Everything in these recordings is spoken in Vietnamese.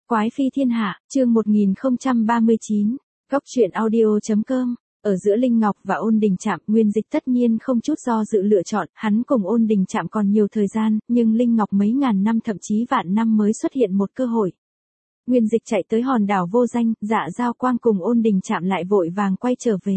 Quái phi thiên hạ, chương 1039, Góc truyện audio.com. Ở giữa Linh Ngọc và Ôn Đình Trạm, Nguyên Dịch tất nhiên không chút do dự lựa chọn, hắn cùng Ôn Đình Trạm còn nhiều thời gian, nhưng Linh Ngọc mấy ngàn năm thậm chí vạn năm mới xuất hiện một cơ hội. Nguyên Dịch chạy tới hòn đảo vô danh, Dạ Giao Quang cùng Ôn Đình Trạm lại vội vàng quay trở về.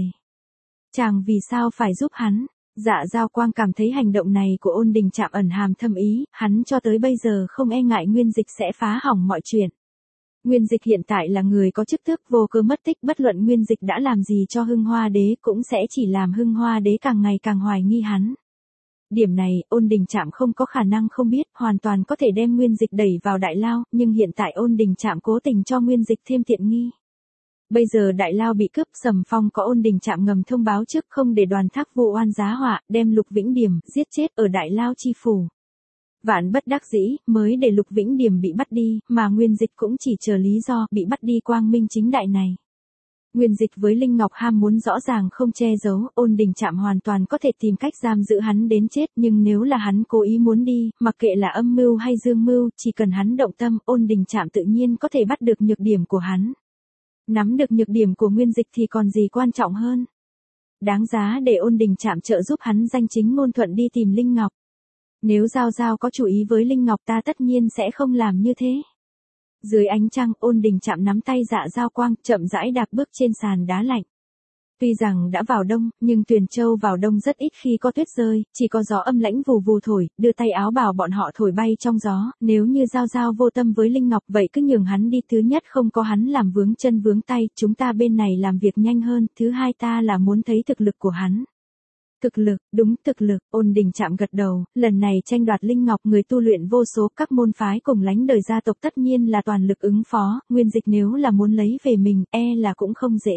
Chàng vì sao phải giúp hắn? Dạ Giao Quang cảm thấy hành động này của Ôn Đình Trạm ẩn hàm thâm ý, hắn cho tới bây giờ không e ngại Nguyên Dịch sẽ phá hỏng mọi chuyện. Nguyên Dịch hiện tại là người có chức tước vô cớ mất tích, bất luận Nguyên Dịch đã làm gì cho Hưng Hoa Đế cũng sẽ chỉ làm Hưng Hoa Đế càng ngày càng hoài nghi hắn. Điểm này, Ôn Đình Trạm không có khả năng không biết, hoàn toàn có thể đem Nguyên Dịch đẩy vào đại lao, nhưng hiện tại Ôn Đình Trạm cố tình cho Nguyên Dịch thêm tiện nghi. Bây giờ đại lao bị cướp, Sầm Phong có Ôn Đình Trạm ngầm thông báo trước không để Đoàn Thác vụ oan giá họa, đem Lục Vĩnh Điểm giết chết ở đại lao chi phủ. Vạn bất đắc dĩ, mới để Lục Vĩnh Điểm bị bắt đi, mà Nguyên Dịch cũng chỉ chờ lý do bị bắt đi quang minh chính đại này. Nguyên Dịch với Linh Ngọc ham muốn rõ ràng không che giấu, Ôn Đình Trạm hoàn toàn có thể tìm cách giam giữ hắn đến chết, nhưng nếu là hắn cố ý muốn đi, mặc kệ là âm mưu hay dương mưu, chỉ cần hắn động tâm, Ôn Đình Trạm tự nhiên có thể bắt được nhược điểm của hắn. Nắm được nhược điểm của Nguyên Dịch thì còn gì quan trọng hơn. Đáng giá để Ôn Đình Trạm trợ giúp hắn danh chính ngôn thuận đi tìm Linh Ngọc. Nếu Giao Giao có chủ ý với Linh Ngọc ta tất nhiên sẽ không làm như thế. Dưới ánh trăng, Ôn Đình Trạm nắm tay Dạ Giao Quang, chậm rãi đạp bước trên sàn đá lạnh. Tuy rằng đã vào đông, nhưng Tuyền Châu vào đông rất ít khi có tuyết rơi, chỉ có gió âm lãnh vù vù thổi, đưa tay áo bảo bọn họ thổi bay trong gió, nếu như Giao Giao vô tâm với Linh Ngọc vậy cứ nhường hắn đi, thứ nhất không có hắn làm vướng chân vướng tay, chúng ta bên này làm việc nhanh hơn, thứ hai ta là muốn thấy thực lực của hắn. Thực lực, đúng thực lực, Ôn Đình Trạm gật đầu, lần này tranh đoạt Linh Ngọc người tu luyện vô số, các môn phái cùng lánh đời gia tộc tất nhiên là toàn lực ứng phó, Nguyên Dịch nếu là muốn lấy về mình, là cũng không dễ.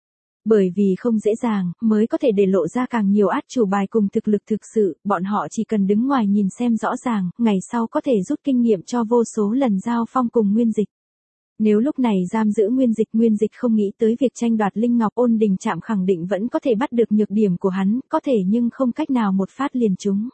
Bởi vì không dễ dàng, mới có thể để lộ ra càng nhiều át chủ bài cùng thực lực thực sự, bọn họ chỉ cần đứng ngoài nhìn xem rõ ràng, ngày sau có thể rút kinh nghiệm cho vô số lần giao phong cùng Nguyên Dịch. Nếu lúc này giam giữ Nguyên Dịch không nghĩ tới việc tranh đoạt Linh Ngọc, Ôn Đình Trạm khẳng định vẫn có thể bắt được nhược điểm của hắn, có thể nhưng không cách nào một phát liền trúng.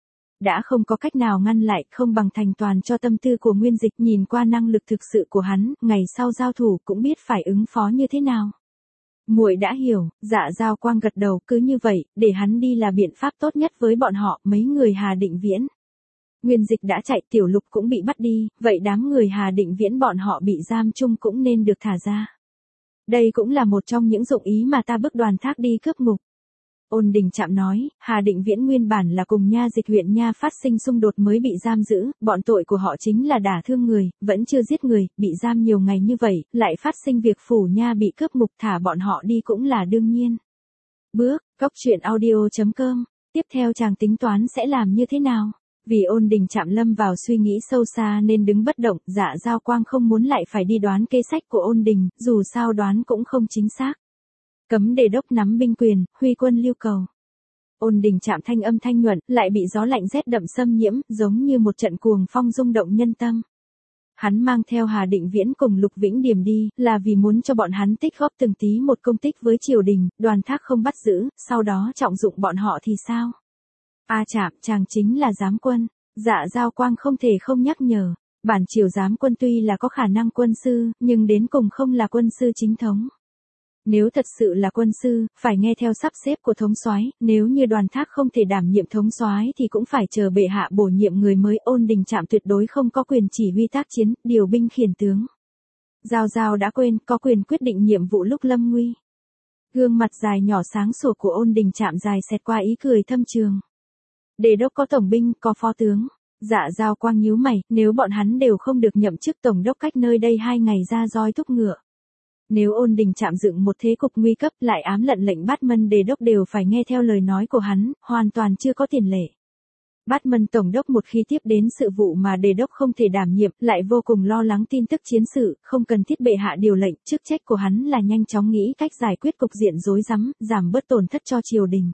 Đã không có cách nào ngăn lại, không bằng thành toàn cho tâm tư của Nguyên Dịch, nhìn qua năng lực thực sự của hắn, ngày sau giao thủ cũng biết phải ứng phó như thế nào. Muội đã hiểu, Dạ Giao Quang gật đầu, cứ như vậy, để hắn đi là biện pháp tốt nhất với bọn họ, mấy người Hà Định Viễn. Nguyên Dịch đã chạy, Tiểu Lục cũng bị bắt đi, vậy đám người Hà Định Viễn bọn họ bị giam chung cũng nên được thả ra. Đây cũng là một trong những dụng ý mà ta bức Đoàn Thác đi cướp ngục. Ôn Đình Trạm nói, Hà Định Viễn nguyên bản là cùng Nha Dịch huyện Nha phát sinh xung đột mới bị giam giữ, bọn tội của họ chính là đả thương người, vẫn chưa giết người, bị giam nhiều ngày như vậy, lại phát sinh việc phủ Nha bị cướp ngục, thả bọn họ đi cũng là đương nhiên. Bước, Góc truyện audio.com, tiếp theo chàng tính toán sẽ làm như thế nào? Vì Ôn Đình Trạm lâm vào suy nghĩ sâu xa nên đứng bất động, Dạ Giao Quang không muốn lại phải đi đoán kế sách của Ôn Đình, dù sao đoán cũng không chính xác. Cấm Đề đốc nắm binh quyền, huy quân lưu cầu. Ôn Đình Trạm thanh âm thanh nhuận, lại bị gió lạnh rét đậm xâm nhiễm, giống như một trận cuồng phong rung động nhân tâm. Hắn mang theo Hà Định Viễn cùng Lục Vĩnh Điểm đi, là vì muốn cho bọn hắn tích góp từng tí một công tích với triều đình, Đoàn Thác không bắt giữ, sau đó trọng dụng bọn họ thì sao? Trạm, chàng chính là giám quân. Dạ Giao Quang không thể không nhắc nhở, bản triều giám quân tuy là có khả năng quân sư, nhưng đến cùng không là quân sư chính thống. Nếu thật sự là quân sư, phải nghe theo sắp xếp của thống soái, nếu như Đoàn Thác không thể đảm nhiệm thống soái thì cũng phải chờ bệ hạ bổ nhiệm người mới. Ôn Đình Trạm tuyệt đối không có quyền chỉ huy tác chiến, điều binh khiển tướng. Giao Giao đã quên, có quyền quyết định nhiệm vụ lúc lâm nguy. Gương mặt dài nhỏ sáng sủa của Ôn Đình Trạm dài xẹt qua ý cười thâm trường. Đề đốc có tổng binh, có phó tướng. Dạ Giao Quang nhíu mày, nếu bọn hắn đều không được nhậm chức tổng đốc, cách nơi đây 2 ngày ra roi thúc ngựa. Nếu Ôn Đình Trạm dựng một thế cục nguy cấp, lại ám lệnh lệnh Bát Mân Đề đốc đều phải nghe theo lời nói của hắn, hoàn toàn chưa có tiền lệ. Bát Mân tổng đốc một khi tiếp đến sự vụ mà Đề đốc không thể đảm nhiệm, lại vô cùng lo lắng tin tức chiến sự, không cần thiết bệ hạ điều lệnh, chức trách của hắn là nhanh chóng nghĩ cách giải quyết cục diện rối rắm, giảm bớt tổn thất cho triều đình.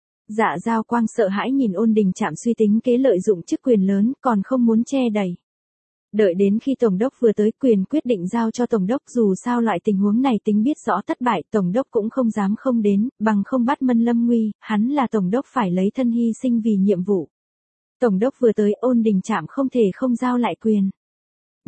Dạ Giao Quang sợ hãi nhìn Ôn Đình Trạm suy tính kế lợi dụng chức quyền lớn, còn không muốn che đậy. Đợi đến khi tổng đốc vừa tới, quyền quyết định giao cho tổng đốc, dù sao loại tình huống này tính biết rõ thất bại, tổng đốc cũng không dám không đến, bằng không bắt Mân lâm nguy, hắn là tổng đốc phải lấy thân hy sinh vì nhiệm vụ. Tổng đốc vừa tới, Ôn Đình Trạm không thể không giao lại quyền.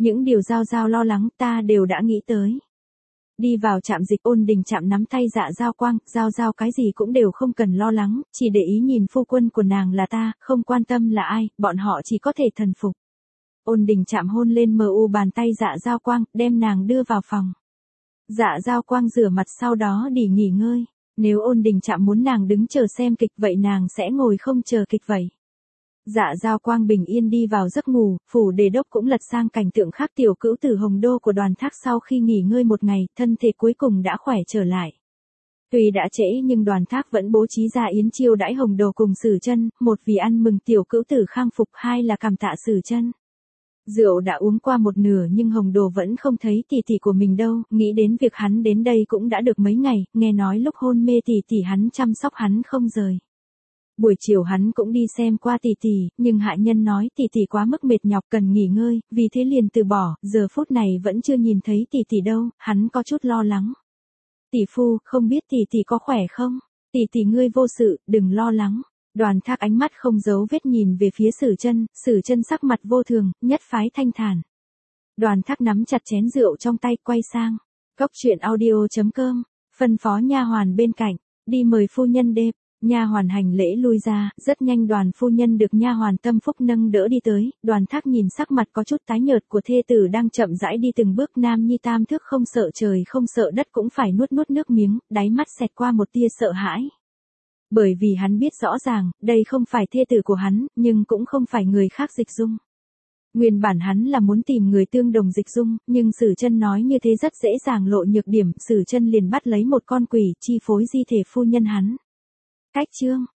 Những điều Giao Giao lo lắng ta đều đã nghĩ tới. Đi vào trạm dịch, Ôn Đình Trạm nắm tay Dạ Giao Quang, Giao Giao cái gì cũng đều không cần lo lắng, chỉ để ý nhìn phu quân của nàng là ta, không quan tâm là ai, bọn họ chỉ có thể thần phục. Ôn Đình Trạm hôn lên bàn tay Dạ Giao Quang, đem nàng đưa vào phòng. Dạ Giao Quang rửa mặt sau đó đi nghỉ ngơi. Nếu Ôn Đình Trạm muốn nàng đứng chờ xem kịch vậy nàng sẽ ngồi không chờ kịch vậy. Dạ Giao Quang bình yên đi vào giấc ngủ, phủ đề đốc cũng lật sang cảnh tượng khác. Tiểu cữu tử Hồng Đô của Đoàn Thác sau khi nghỉ ngơi một ngày, thân thể cuối cùng đã khỏe trở lại. Tuy đã trễ nhưng Đoàn Thác vẫn bố trí ra yến chiêu đãi Hồng Đồ cùng Sử Chân, một vì ăn mừng tiểu cữu tử khang phục, hai là cảm tạ Sử Chân. Rượu đã uống qua một nửa nhưng Hồng Đồ vẫn không thấy tỷ tỷ của mình đâu, nghĩ đến việc hắn đến đây cũng đã được mấy ngày, nghe nói lúc hôn mê tỷ tỷ hắn chăm sóc hắn không rời. Buổi chiều hắn cũng đi xem qua tỷ tỷ, nhưng hạ nhân nói tỷ tỷ quá mức mệt nhọc cần nghỉ ngơi, vì thế liền từ bỏ, giờ phút này vẫn chưa nhìn thấy tỷ tỷ đâu, hắn có chút lo lắng. Tỷ phu, không biết tỷ tỷ có khỏe không? Tỷ tỷ ngươi vô sự, đừng lo lắng. Đoàn Thác ánh mắt không giấu vết nhìn về phía Sử Chân sắc mặt vô thường, nhất phái thanh thản. Đoàn Thác nắm chặt chén rượu trong tay quay sang. Cốc truyện audio.com, phân phó nha hoàn bên cạnh, đi mời phu nhân đêm. Nha hoàn hành lễ lui ra, rất nhanh Đoàn phu nhân được nha hoàn Tâm Phúc nâng đỡ đi tới. Đoàn Thác nhìn sắc mặt có chút tái nhợt của thê tử đang chậm rãi đi từng bước, nam nhi tam thước không sợ trời không sợ đất cũng phải nuốt nước miếng, đáy mắt xẹt qua một tia sợ hãi. Bởi vì hắn biết rõ ràng, đây không phải thê tử của hắn, nhưng cũng không phải người khác Dịch Dung. Nguyên bản hắn là muốn tìm người tương đồng Dịch Dung, nhưng Sử Chân nói như thế rất dễ dàng lộ nhược điểm, Sử Chân liền bắt lấy một con quỷ chi phối di thể phu nhân hắn. Cách chương